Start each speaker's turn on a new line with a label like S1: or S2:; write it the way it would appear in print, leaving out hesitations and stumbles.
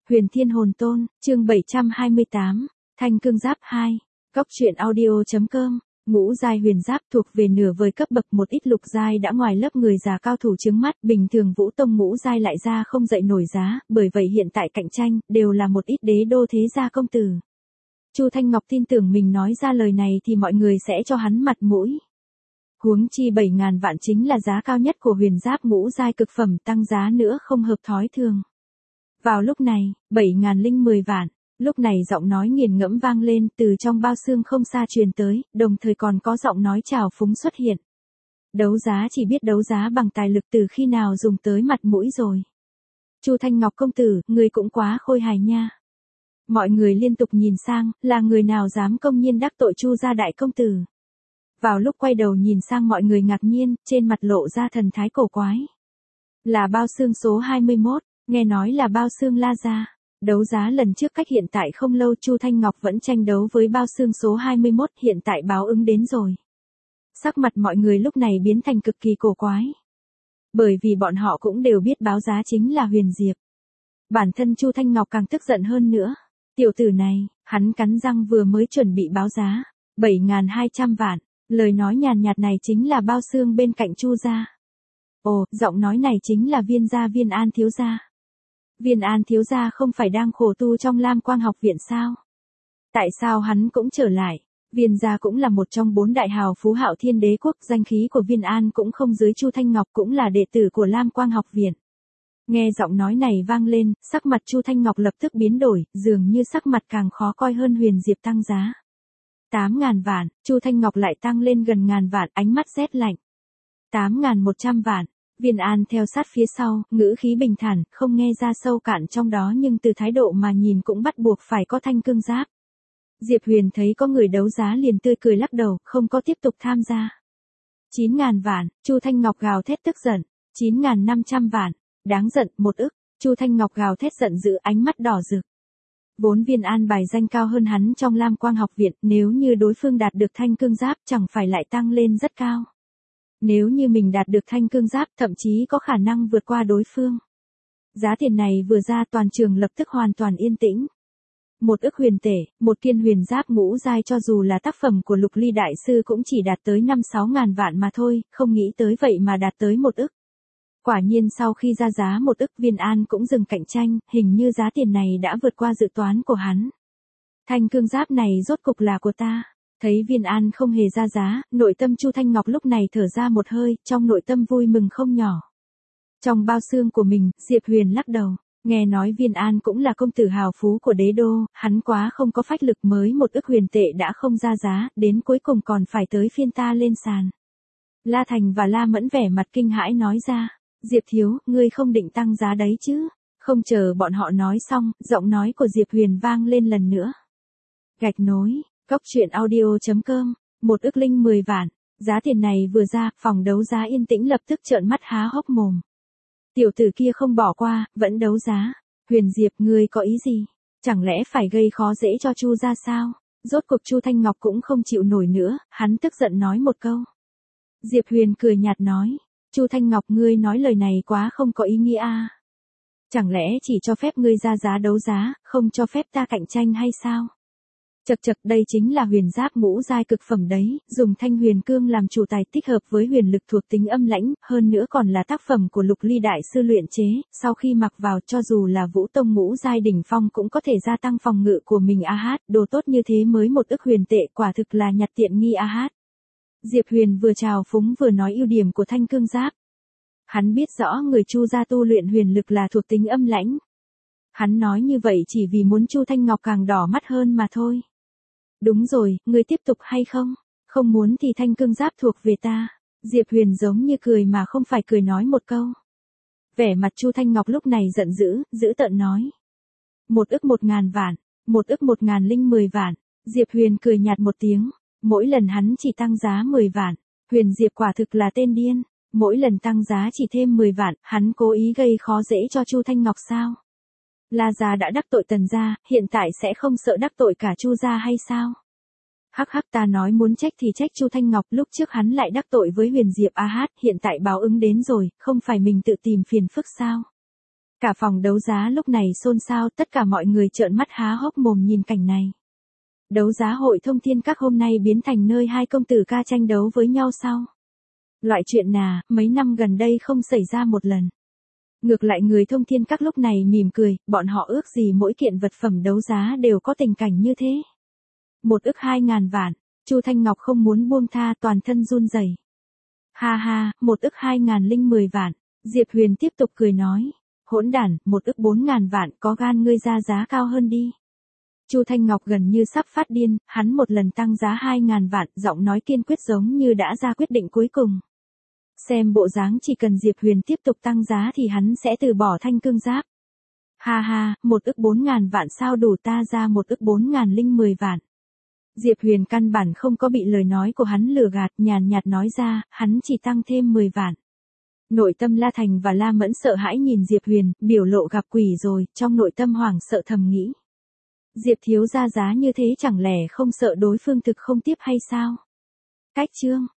S1: Huyền Thiên Hồn Tôn, chương 728, Thanh Cương Giáp 2, Cóc truyện audio.com. Ngũ giai huyền giáp thuộc về nửa vời cấp bậc, một ít lục giai đã ngoài lớp người già cao thủ trứng mắt, bình thường Vũ Tông ngũ giai lại ra không dậy nổi giá, bởi vậy hiện tại cạnh tranh đều là một ít đế đô thế gia công tử. Chu Thanh Ngọc tin tưởng mình nói ra lời này thì mọi người sẽ cho hắn mặt mũi. Huống chi 7.000 vạn chính là giá cao nhất của huyền giáp ngũ giai cực phẩm, tăng giá nữa không hợp thói thường. Vào lúc này, 7.010 vạn. Lúc này giọng nói nghiền ngẫm vang lên từ trong bao xương không xa truyền tới, đồng thời còn có giọng nói trào phúng xuất hiện. Đấu giá chỉ biết đấu giá bằng tài lực, từ khi nào dùng tới mặt mũi rồi. Chu Thanh Ngọc công tử, người cũng quá khôi hài nha. Mọi người liên tục nhìn sang, là người nào dám công nhiên đắc tội Chu gia đại công tử. Vào lúc quay đầu nhìn sang mọi người ngạc nhiên, trên mặt lộ ra thần thái cổ quái. Là bao xương số 21, nghe nói là bao xương La gia. Đấu giá lần trước cách hiện tại không lâu, Chu Thanh Ngọc vẫn tranh đấu với bao xương số 21, hiện tại báo ứng đến rồi. Sắc mặt mọi người lúc này biến thành cực kỳ cổ quái. Bởi vì bọn họ cũng đều biết báo giá chính là Huyền Diệp. Bản thân Chu Thanh Ngọc càng tức giận hơn nữa. Tiểu tử này, hắn cắn răng vừa mới chuẩn bị báo giá 7.200 vạn, lời nói nhàn nhạt này chính là bao xương bên cạnh Chu gia. Ồ, giọng nói này chính là Viên gia Viên An thiếu gia. Viên An thiếu gia không phải đang khổ tu trong Lam Quang học viện sao? Tại sao hắn cũng trở lại? Viên gia cũng là một trong 4 đại hào phú Hạo Thiên đế quốc, danh khí của Viên An cũng không dưới Chu Thanh Ngọc, cũng là đệ tử của Lam Quang học viện. Nghe giọng nói này vang lên, sắc mặt Chu Thanh Ngọc lập tức biến đổi, dường như sắc mặt càng khó coi hơn. Huyền Diệp tăng giá 8.000 vạn, Chu Thanh Ngọc lại tăng lên gần ngàn vạn, ánh mắt rét lạnh. 8.100 vạn. Viên An theo sát phía sau, ngữ khí bình thản, không nghe ra sâu cạn trong đó, nhưng từ thái độ mà nhìn cũng bắt buộc phải có thanh cương giáp. Diệp Huyền thấy có người đấu giá liền tươi cười lắc đầu, không có tiếp tục tham gia. 9.000 vạn, Chu Thanh Ngọc gào thét tức giận. 9.500 vạn, đáng giận, 1 ức. Chu Thanh Ngọc gào thét giận dữ, ánh mắt đỏ rực. Vốn Viên An bài danh cao hơn hắn trong Lam Quang học viện, nếu như đối phương đạt được thanh cương giáp chẳng phải lại tăng lên rất cao. Nếu như mình đạt được thanh cương giáp, thậm chí có khả năng vượt qua đối phương. Giá tiền này vừa ra, toàn trường lập tức hoàn toàn yên tĩnh. 1 ức huyền tể, một kiện huyền giáp ngũ giai cho dù là tác phẩm của Lục Ly đại sư cũng chỉ đạt tới 5-6 ngàn vạn mà thôi, không nghĩ tới vậy mà đạt tới 1 ức. Quả nhiên sau khi ra giá 1 ức, Viên An cũng dừng cạnh tranh, hình như giá tiền này đã vượt qua dự toán của hắn. Thanh cương giáp này rốt cục là của ta. Thấy Viên An không hề ra giá, nội tâm Chu Thanh Ngọc lúc này thở ra một hơi, trong nội tâm vui mừng không nhỏ. Trong bao xương của mình, Diệp Huyền lắc đầu, nghe nói Viên An cũng là công tử hào phú của đế đô, hắn quá không có phách lực, mới 1 ức huyền tệ đã không ra giá, đến cuối cùng còn phải tới phiên ta lên sàn. La Thành và La Mẫn vẻ mặt kinh hãi nói ra, Diệp thiếu, ngươi không định tăng giá đấy chứ? Không chờ bọn họ nói xong, giọng nói của Diệp Huyền vang lên lần nữa. Gạch nối. Cóc truyện audio.com, 1 ức 10 vạn, giá tiền này vừa ra, phòng đấu giá yên tĩnh lập tức trợn mắt há hốc mồm. Tiểu tử kia không bỏ qua, vẫn đấu giá. Huyền Diệp, ngươi có ý gì? Chẳng lẽ phải gây khó dễ cho Chu gia sao? Rốt cuộc Chu Thanh Ngọc cũng không chịu nổi nữa, hắn tức giận nói một câu. Diệp Huyền cười nhạt nói, Chu Thanh Ngọc, ngươi nói lời này quá không có ý nghĩa à? Chẳng lẽ chỉ cho phép ngươi ra giá đấu giá, không cho phép ta cạnh tranh hay sao? Chậc chậc, đây chính là huyền giáp ngũ giai cực phẩm đấy, dùng thanh huyền cương làm chủ tài, tích hợp với huyền lực thuộc tính âm lãnh, hơn nữa còn là tác phẩm của Lục Ly đại sư luyện chế, sau khi mặc vào cho dù là Vũ Tông ngũ giai đỉnh phong cũng có thể gia tăng phòng ngự của mình. Đồ tốt như thế mới 1 ức huyền tệ, quả thực là nhặt tiện nghi. Diệp Huyền vừa trào phúng vừa nói ưu điểm của thanh cương giáp. Hắn biết rõ người Chu gia tu luyện huyền lực là thuộc tính âm lãnh. Hắn nói như vậy chỉ vì muốn Chu Thanh Ngọc càng đỏ mắt hơn mà thôi. Đúng rồi, ngươi tiếp tục hay không? Không muốn thì thanh cương giáp thuộc về ta. Diệp Huyền giống như cười mà không phải cười nói một câu. Vẻ mặt Chu Thanh Ngọc lúc này giận dữ, dữ tợn nói. 1 ức 1.000 vạn, 1 ức 1.010 vạn. Diệp Huyền cười nhạt một tiếng. Mỗi lần hắn chỉ tăng giá 10 vạn. Huyền Diệp quả thực là tên điên. Mỗi lần tăng giá chỉ thêm 10 vạn, hắn cố ý gây khó dễ cho Chu Thanh Ngọc sao? La gia đã đắc tội Tần gia, hiện tại sẽ không sợ đắc tội cả Chu gia hay sao? Hắc hắc, ta nói muốn trách thì trách Chu Thanh Ngọc, lúc trước hắn lại đắc tội với Huyền Diệp. Hiện tại báo ứng đến rồi, không phải mình tự tìm phiền phức sao? Cả phòng đấu giá lúc này xôn xao, tất cả mọi người trợn mắt há hốc mồm nhìn cảnh này. Đấu giá hội Thông Thiên Các hôm nay biến thành nơi hai công tử ca tranh đấu với nhau sao? Loại chuyện mấy năm gần đây không xảy ra một lần. Ngược lại người Thông Thiên Các lúc này mỉm cười, bọn họ ước gì mỗi kiện vật phẩm đấu giá đều có tình cảnh như thế. 1.200.000 vạn, Chu Thanh Ngọc không muốn buông tha, toàn thân run rẩy. Ha ha, 1.210 vạn, Diệp Huyền tiếp tục cười nói. Hỗn đản, 1.400.000 vạn, có gan ngươi ra giá cao hơn đi. Chu Thanh Ngọc gần như sắp phát điên, hắn một lần tăng giá 2.000 vạn, giọng nói kiên quyết giống như đã ra quyết định cuối cùng. Xem bộ dáng chỉ cần Diệp Huyền tiếp tục tăng giá thì hắn sẽ từ bỏ thanh cương giáp. Ha ha, 1.400.000 vạn sao đủ, ta ra 1.410 vạn. Diệp Huyền căn bản không có bị lời nói của hắn lừa gạt, nhàn nhạt nói ra, hắn chỉ tăng thêm 10 vạn. Nội tâm La Thành và La Mẫn sợ hãi nhìn Diệp Huyền, biểu lộ gặp quỷ rồi, trong nội tâm hoảng sợ thầm nghĩ. Diệp thiếu ra giá như thế chẳng lẽ không sợ đối phương thực không tiếp hay sao? Cách chương